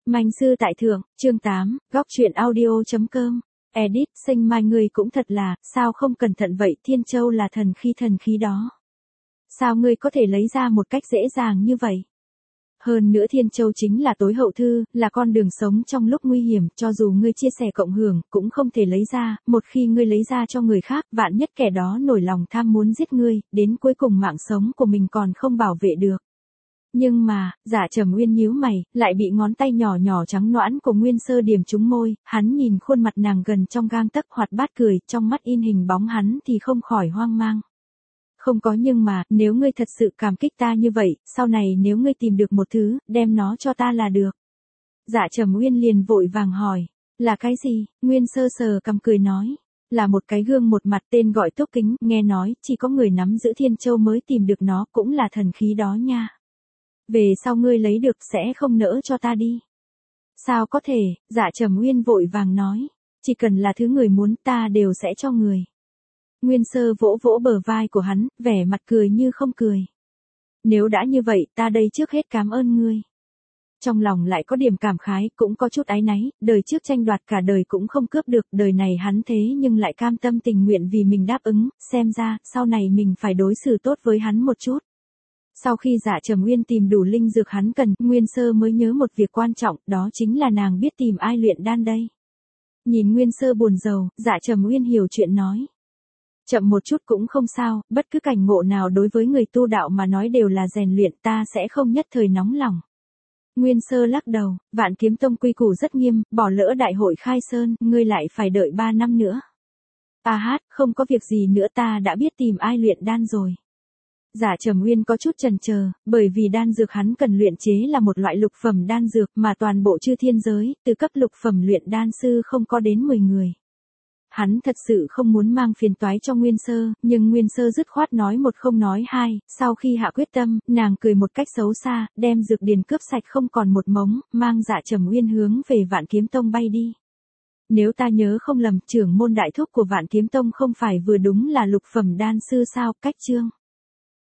Manh sư tại thượng, chương 8, góc truyện audio.com. Edit, Sinh Mai ngươi cũng thật là, sao không cẩn thận vậy, Thiên Châu là thần khí đó. Sao ngươi có thể lấy ra một cách dễ dàng như vậy? Hơn nữa Thiên Châu chính là tối hậu thư, là con đường sống trong lúc nguy hiểm, cho dù ngươi chia sẻ cộng hưởng, cũng không thể lấy ra, một khi ngươi lấy ra cho người khác, vạn nhất kẻ đó nổi lòng tham muốn giết ngươi, đến cuối cùng mạng sống của mình còn không bảo vệ được. Nhưng mà, Dạ Trầm Uyên nhíu mày, lại bị ngón tay nhỏ nhỏ trắng nõn của Nguyên Sơ điểm trúng môi, hắn nhìn khuôn mặt nàng gần trong gang tấc hoạt bát cười, trong mắt in hình bóng hắn thì không khỏi hoang mang. Không có nhưng mà, nếu ngươi thật sự cảm kích ta như vậy, sau này nếu ngươi tìm được một thứ, đem nó cho ta là được. Dạ Trầm Uyên liền vội vàng hỏi, là cái gì? Nguyên Sơ sờ cằm cười nói, là một cái gương một mặt tên gọi Túc Kính, nghe nói, chỉ có người nắm giữ Thiên Châu mới tìm được nó, cũng là thần khí đó nha. Về sau ngươi lấy được sẽ không nỡ cho ta đi. Sao có thể, Dạ Trầm Uyên vội vàng nói, chỉ cần là thứ người muốn ta đều sẽ cho người. Nguyên Sơ vỗ vỗ bờ vai của hắn, vẻ mặt cười như không cười. Nếu đã như vậy ta đây trước hết cảm ơn ngươi. Trong lòng lại có điểm cảm khái, cũng có chút áy náy, đời trước tranh đoạt cả đời cũng không cướp được, đời này hắn thế nhưng lại cam tâm tình nguyện vì mình đáp ứng, xem ra, sau này mình phải đối xử tốt với hắn một chút. Sau khi Dạ Trầm Uyên tìm đủ linh dược hắn cần, Nguyên Sơ mới nhớ một việc quan trọng, đó chính là nàng biết tìm ai luyện đan đây. Nhìn Nguyên Sơ buồn rầu, Dạ Trầm Uyên hiểu chuyện nói. Chậm một chút cũng không sao, bất cứ cảnh ngộ nào đối với người tu đạo mà nói đều là rèn luyện, ta sẽ không nhất thời nóng lòng. Nguyên Sơ lắc đầu, Vạn Kiếm Tông quy củ rất nghiêm, bỏ lỡ đại hội khai sơn, ngươi lại phải đợi 3 năm nữa. Không có việc gì nữa, ta đã biết tìm ai luyện đan rồi. Dạ Trầm Uyên có chút chần chờ, bởi vì đan dược hắn cần luyện chế là một loại lục phẩm đan dược mà toàn bộ chư thiên giới, từ cấp lục phẩm luyện đan sư không có đến 10 người. Hắn thật sự không muốn mang phiền toái cho Nguyên Sơ, nhưng Nguyên Sơ dứt khoát nói một không nói hai, sau khi hạ quyết tâm, nàng cười một cách xấu xa, đem dược điền cướp sạch không còn một mống, mang Dạ Trầm Uyên hướng về Vạn Kiếm Tông bay đi. Nếu ta nhớ không lầm, trưởng môn đại thúc của Vạn Kiếm Tông không phải vừa đúng là lục phẩm đan sư sao, cách chương.